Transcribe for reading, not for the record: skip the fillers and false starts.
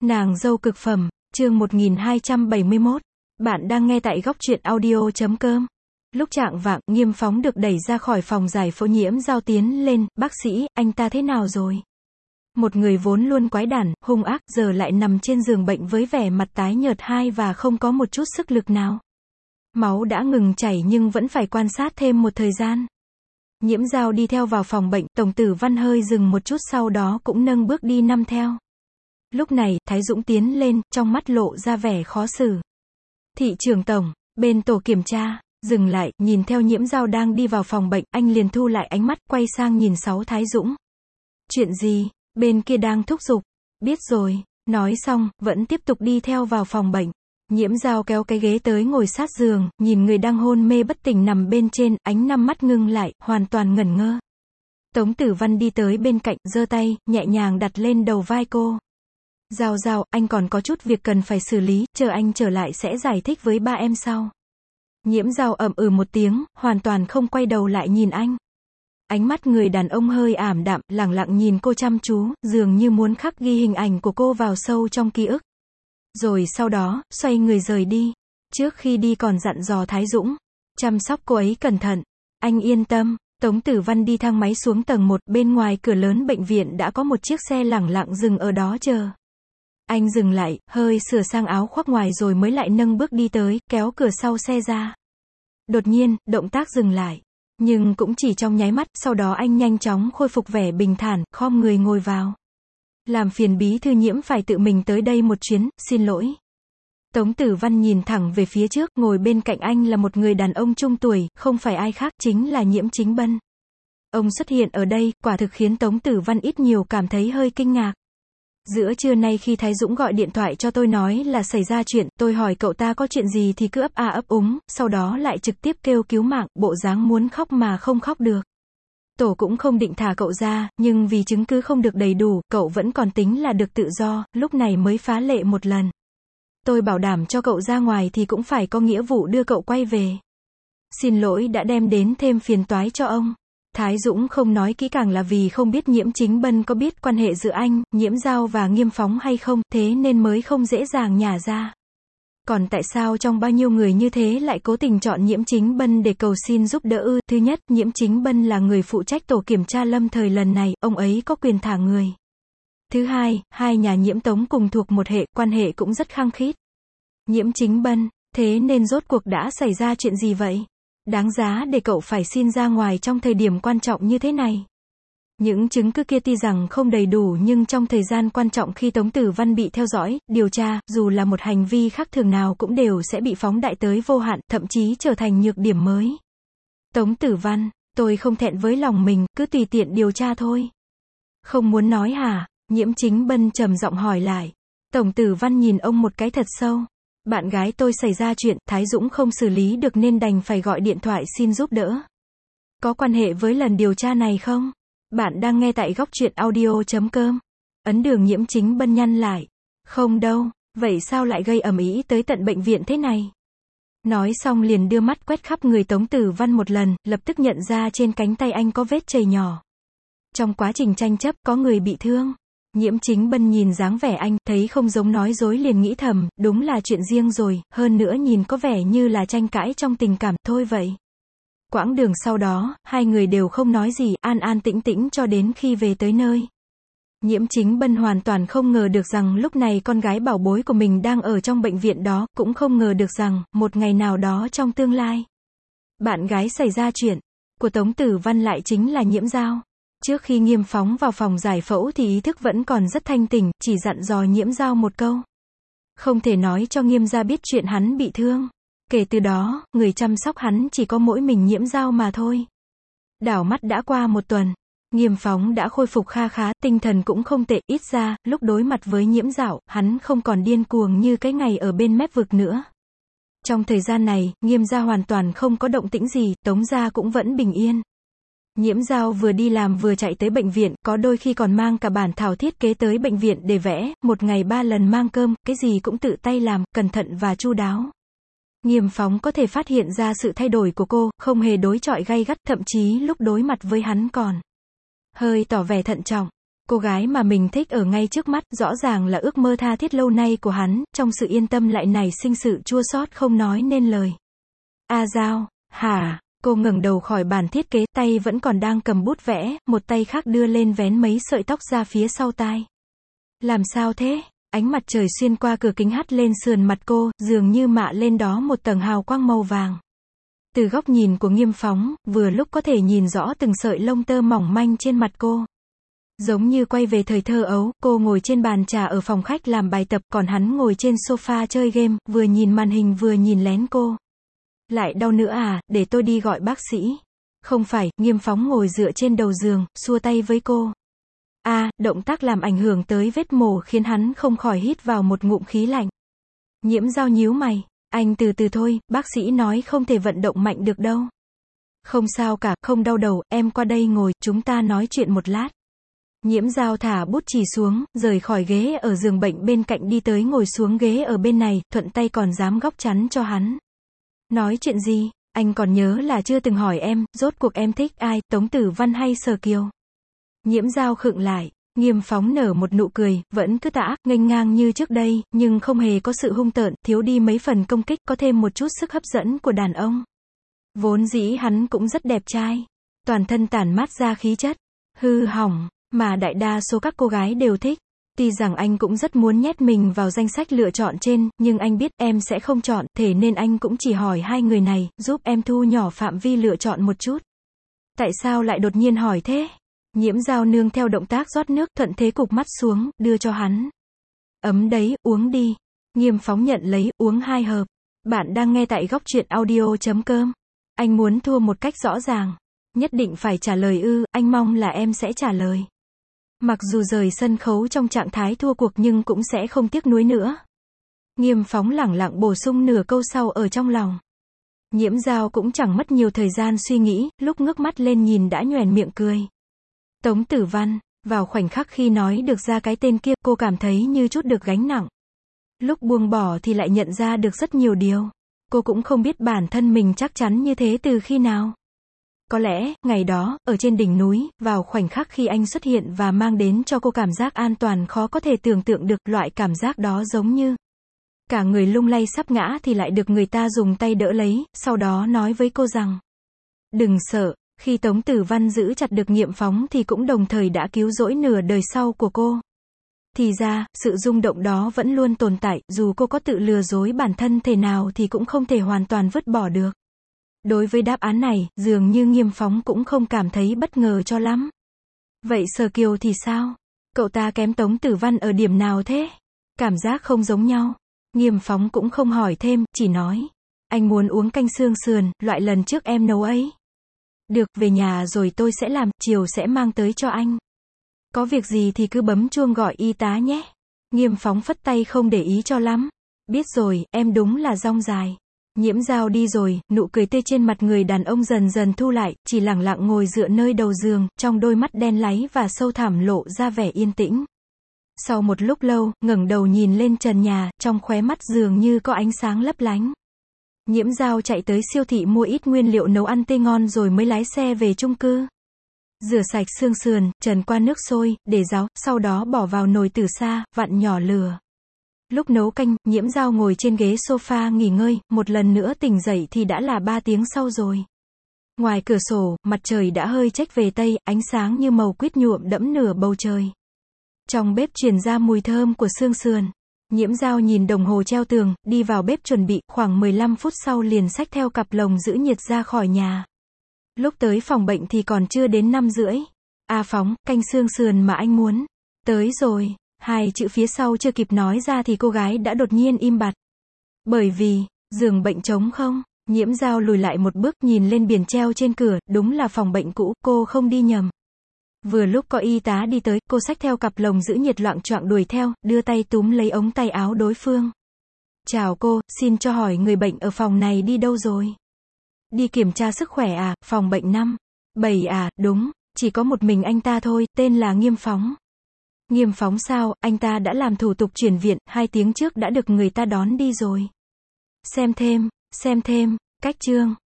Nàng dâu cực phẩm, chương 1271. Bạn đang nghe tại góc truyện audio.com. Lúc chạng vạng, Nghiêm Phóng được đẩy ra khỏi phòng giải phẫu. Nhiễm Dao tiến lên, bác sĩ, anh ta thế nào rồi? Một người vốn luôn quái đản, hung ác, giờ lại nằm trên giường bệnh với vẻ mặt tái nhợt và không có một chút sức lực nào. Máu đã ngừng chảy nhưng vẫn phải quan sát thêm một thời gian. Nhiễm Dao đi theo vào phòng bệnh, Tổng Tử Văn hơi dừng một chút sau đó cũng nâng bước đi năm theo. Lúc này, Thái Dũng tiến lên, trong mắt lộ ra vẻ khó xử. Thị trưởng tổng, bên tổ kiểm tra, dừng lại, nhìn theo Nhiễm Dao đang đi vào phòng bệnh, anh liền thu lại ánh mắt, quay sang nhìn Sáu Thái Dũng. Chuyện gì? Bên kia đang thúc giục. Biết rồi, nói xong, vẫn tiếp tục đi theo vào phòng bệnh. Nhiễm Dao kéo cái ghế tới ngồi sát giường, nhìn người đang hôn mê bất tỉnh nằm bên trên, ánh năm mắt ngưng lại, hoàn toàn ngẩn ngơ. Tống Tử Văn đi tới bên cạnh, giơ tay, nhẹ nhàng đặt lên đầu vai cô. Dao Dao, anh còn có chút việc cần phải xử lý, chờ anh trở lại sẽ giải thích với ba em sau. Nhiễm Dao ậm ừ một tiếng, hoàn toàn không quay đầu lại nhìn anh. Ánh mắt người đàn ông hơi ảm đạm, lẳng lặng nhìn cô chăm chú, dường như muốn khắc ghi hình ảnh của cô vào sâu trong ký ức. Rồi sau đó, xoay người rời đi. Trước khi đi còn dặn dò Thái Dũng, chăm sóc cô ấy cẩn thận. Anh yên tâm. Tống Tử Văn đi thang máy xuống tầng 1, bên ngoài cửa lớn bệnh viện đã có một chiếc xe lẳng lặng dừng ở đó chờ. Anh dừng lại, hơi sửa sang áo khoác ngoài rồi mới lại nâng bước đi tới, kéo cửa sau xe ra. Đột nhiên, động tác dừng lại. Nhưng cũng chỉ trong nháy mắt, sau đó anh nhanh chóng khôi phục vẻ bình thản, khom người ngồi vào. Làm phiền bí thư Nhiễm phải tự mình tới đây một chuyến, xin lỗi. Tống Tử Văn nhìn thẳng về phía trước, ngồi bên cạnh anh là một người đàn ông trung tuổi, không phải ai khác, chính là Nhiễm Chính Bân. Ông xuất hiện ở đây, quả thực khiến Tống Tử Văn ít nhiều cảm thấy hơi kinh ngạc. Giữa trưa nay khi Thái Dũng gọi điện thoại cho tôi nói là xảy ra chuyện, tôi hỏi cậu ta có chuyện gì thì cứ ấp a ấp úng, sau đó lại trực tiếp kêu cứu mạng, bộ dáng muốn khóc mà không khóc được. Tổ cũng không định thả cậu ra, nhưng vì chứng cứ không được đầy đủ, cậu vẫn còn tính là được tự do, lúc này mới phá lệ một lần. Tôi bảo đảm cho cậu ra ngoài thì cũng phải có nghĩa vụ đưa cậu quay về. Xin lỗi đã đem đến thêm phiền toái cho ông. Thái Dũng không nói kỹ càng là vì không biết Nhiễm Chính Bân có biết quan hệ giữa anh, Nhiễm Dao và Nghiêm Phóng hay không, thế nên mới không dễ dàng nhả ra. Còn tại sao trong bao nhiêu người như thế lại cố tình chọn Nhiễm Chính Bân để cầu xin giúp đỡ ư? Thứ nhất, Nhiễm Chính Bân là người phụ trách tổ kiểm tra lâm thời lần này, ông ấy có quyền thả người. Thứ hai, hai nhà Nhiễm Tống cùng thuộc một hệ, quan hệ cũng rất khăng khít. Nhiễm Chính Bân, thế nên rốt cuộc đã xảy ra chuyện gì vậy? Đáng giá để cậu phải xin ra ngoài trong thời điểm quan trọng như thế này. Những chứng cứ kia tuy rằng không đầy đủ nhưng trong thời gian quan trọng khi Tống Tử Văn bị theo dõi, điều tra, dù là một hành vi khác thường nào cũng đều sẽ bị phóng đại tới vô hạn, thậm chí trở thành nhược điểm mới. Tống Tử Văn, tôi không thẹn với lòng mình, cứ tùy tiện điều tra thôi. Không muốn nói hả? Nhiễm Chính Bân trầm giọng hỏi lại. Tổng Tử Văn nhìn ông một cái thật sâu. Bạn gái tôi xảy ra chuyện, Thái Dũng không xử lý được nên đành phải gọi điện thoại xin giúp đỡ. Có quan hệ với lần điều tra này không? Bạn đang nghe tại góc truyện audio.com. Ấn Đường Nhiễm Chính Bân nhăn lại. Không đâu, vậy sao lại gây ầm ĩ tới tận bệnh viện thế này? Nói xong liền đưa mắt quét khắp người Tống Tử Văn một lần, lập tức nhận ra trên cánh tay anh có vết chảy nhỏ. Trong quá trình tranh chấp có người bị thương. Nhiễm Chính Bân nhìn dáng vẻ anh, thấy không giống nói dối liền nghĩ thầm, đúng là chuyện riêng rồi, hơn nữa nhìn có vẻ như là tranh cãi trong tình cảm, thôi vậy. Quãng đường sau đó, hai người đều không nói gì, an an tĩnh tĩnh cho đến khi về tới nơi. Nhiễm Chính Bân hoàn toàn không ngờ được rằng lúc này con gái bảo bối của mình đang ở trong bệnh viện đó, cũng không ngờ được rằng, một ngày nào đó trong tương lai, bạn gái xảy ra chuyện của Tống Tử Văn lại chính là Nhiễm Dao. Trước khi Nghiêm Phóng vào phòng giải phẫu thì ý thức vẫn còn rất thanh tỉnh, chỉ dặn dò Nhiễm Dao một câu. Không thể nói cho Nghiêm gia biết chuyện hắn bị thương. Kể từ đó, người chăm sóc hắn chỉ có mỗi mình Nhiễm Dao mà thôi. Đảo mắt đã qua một tuần. Nghiêm Phóng đã khôi phục kha khá, tinh thần cũng không tệ, ít ra, lúc đối mặt với Nhiễm Dao, hắn không còn điên cuồng như cái ngày ở bên mép vực nữa. Trong thời gian này, Nghiêm gia hoàn toàn không có động tĩnh gì, Tống gia cũng vẫn bình yên. Nhiễm Dao vừa đi làm vừa chạy tới bệnh viện, có đôi khi còn mang cả bản thảo thiết kế tới bệnh viện để vẽ, một ngày 3 lần mang cơm, cái gì cũng tự tay làm, cẩn thận và chu đáo. Nghiêm Phóng có thể phát hiện ra sự thay đổi của cô, không hề đối chọi gay gắt, thậm chí lúc đối mặt với hắn còn hơi tỏ vẻ thận trọng. Cô gái mà mình thích ở ngay trước mắt, rõ ràng là ước mơ tha thiết lâu nay của hắn, trong sự yên tâm lại nảy sinh sự chua xót không nói nên lời. A Giao, hả? Cô ngẩng đầu khỏi bàn thiết kế, tay vẫn còn đang cầm bút vẽ, một tay khác đưa lên vén mấy sợi tóc ra phía sau tai. Làm sao thế? Ánh mặt trời xuyên qua cửa kính hắt lên sườn mặt cô, dường như mạ lên đó một tầng hào quang màu vàng. Từ góc nhìn của Nghiêm Phóng, vừa lúc có thể nhìn rõ từng sợi lông tơ mỏng manh trên mặt cô. Giống như quay về thời thơ ấu, cô ngồi trên bàn trà ở phòng khách làm bài tập, còn hắn ngồi trên sofa chơi game, vừa nhìn màn hình vừa nhìn lén cô. Lại đau nữa à, để tôi đi gọi bác sĩ. Không phải, Nghiêm Phóng ngồi dựa trên đầu giường, xua tay với cô. Động tác làm ảnh hưởng tới vết mổ khiến hắn không khỏi hít vào một ngụm khí lạnh. Nhiễm Dao nhíu mày, anh từ từ thôi, bác sĩ nói không thể vận động mạnh được đâu. Không sao cả, không đau đầu, em qua đây ngồi, chúng ta nói chuyện một lát. Nhiễm Dao thả bút chì xuống, rời khỏi ghế ở giường bệnh bên cạnh đi tới ngồi xuống ghế ở bên này, thuận tay còn dám góc chắn cho hắn. Nói chuyện gì? Anh còn nhớ là chưa từng hỏi em, rốt cuộc em thích ai, Tống Tử Văn hay Sở Kiều? Nhiễm Dao khựng lại, Nghiêm Phóng nở một nụ cười, vẫn cứ tà ác, nghênh ngang như trước đây, nhưng không hề có sự hung tợn, thiếu đi mấy phần công kích, có thêm một chút sức hấp dẫn của đàn ông. Vốn dĩ hắn cũng rất đẹp trai, toàn thân tản mát ra khí chất hư hỏng, mà đại đa số các cô gái đều thích. Tuy rằng anh cũng rất muốn nhét mình vào danh sách lựa chọn trên, nhưng anh biết em sẽ không chọn, thế nên anh cũng chỉ hỏi hai người này, giúp em thu nhỏ phạm vi lựa chọn một chút. Tại sao lại đột nhiên hỏi thế? Nhiễm Dao nương theo động tác rót nước, thuận thế cục mắt xuống, đưa cho hắn. Ấm đấy, uống đi. Nghiêm Phóng nhận lấy, uống 2 hộp. Bạn đang nghe tại góc truyện audio.com. Anh muốn thua một cách rõ ràng. Nhất định phải trả lời ư, anh mong là em sẽ trả lời. Mặc dù rời sân khấu trong trạng thái thua cuộc nhưng cũng sẽ không tiếc nuối nữa. Nghiêm Phóng lẳng lặng bổ sung nửa câu sau ở trong lòng. Nhiễm Dao cũng chẳng mất nhiều thời gian suy nghĩ, lúc ngước mắt lên nhìn đã nhoẻn miệng cười. Tống Tử Văn, vào khoảnh khắc khi nói được ra cái tên kia, cô cảm thấy như chút được gánh nặng. Lúc buông bỏ thì lại nhận ra được rất nhiều điều. Cô cũng không biết bản thân mình chắc chắn như thế từ khi nào. Có lẽ, ngày đó, ở trên đỉnh núi, vào khoảnh khắc khi anh xuất hiện và mang đến cho cô cảm giác an toàn khó có thể tưởng tượng được, loại cảm giác đó giống như cả người lung lay sắp ngã thì lại được người ta dùng tay đỡ lấy, sau đó nói với cô rằng đừng sợ. Khi Tống Tử Văn giữ chặt được Nghiêm Phóng thì cũng đồng thời đã cứu rỗi nửa đời sau của cô. Thì ra, sự rung động đó vẫn luôn tồn tại, dù cô có tự lừa dối bản thân thế nào thì cũng không thể hoàn toàn vứt bỏ được. Đối với đáp án này, dường như Nghiêm Phóng cũng không cảm thấy bất ngờ cho lắm. Vậy Sở Kiều thì sao? Cậu ta kém Tống Tử Văn ở điểm nào thế? Cảm giác không giống nhau. Nghiêm Phóng cũng không hỏi thêm, chỉ nói. Anh muốn uống canh xương sườn, loại lần trước em nấu ấy. Được, về nhà rồi tôi sẽ làm, chiều sẽ mang tới cho anh. Có việc gì thì cứ bấm chuông gọi y tá nhé. Nghiêm Phóng phất tay không để ý cho lắm. Biết rồi, em đúng là dong dài. Nhiễm Dao đi rồi, nụ cười tươi trên mặt người đàn ông dần dần thu lại, chỉ lẳng lặng ngồi dựa nơi đầu giường, trong đôi mắt đen láy và sâu thẳm lộ ra vẻ yên tĩnh. Sau một lúc lâu, ngẩng đầu nhìn lên trần nhà, trong khóe mắt dường như có ánh sáng lấp lánh. Nhiễm Dao chạy tới siêu thị mua ít nguyên liệu nấu ăn tươi ngon rồi mới lái xe về chung cư. Rửa sạch xương sườn, trần qua nước sôi, để ráo, sau đó bỏ vào nồi từ xa, vặn nhỏ lửa. Lúc nấu canh, Nhiễm Dao ngồi trên ghế sofa nghỉ ngơi, một lần nữa tỉnh dậy thì đã là 3 tiếng sau rồi. Ngoài cửa sổ, mặt trời đã hơi chếch về tây, ánh sáng như màu quýt nhuộm đẫm nửa bầu trời. Trong bếp truyền ra mùi thơm của xương sườn. Nhiễm Dao nhìn đồng hồ treo tường, đi vào bếp chuẩn bị, khoảng 15 phút sau liền xách theo cặp lồng giữ nhiệt ra khỏi nhà. Lúc tới phòng bệnh thì còn chưa đến 5:30. Phóng, canh xương sườn mà anh muốn. Tới rồi. 2 chữ phía sau chưa kịp nói ra thì cô gái đã đột nhiên im bặt. Bởi vì, giường bệnh trống không? Nhiễm Dao lùi lại một bước nhìn lên biển treo trên cửa, đúng là phòng bệnh cũ, cô không đi nhầm. Vừa lúc có y tá đi tới, cô xách theo cặp lồng giữ nhiệt loạng choạng đuổi theo, đưa tay túm lấy ống tay áo đối phương. Chào cô, xin cho hỏi người bệnh ở phòng này đi đâu rồi? Đi kiểm tra sức khỏe à, phòng bệnh 5, 7 à, đúng, chỉ có một mình anh ta thôi, tên là Nghiêm Phóng. Nghiêm Phóng sao, anh ta đã làm thủ tục chuyển viện, 2 tiếng trước đã được người ta đón đi rồi. Xem thêm, cách chương.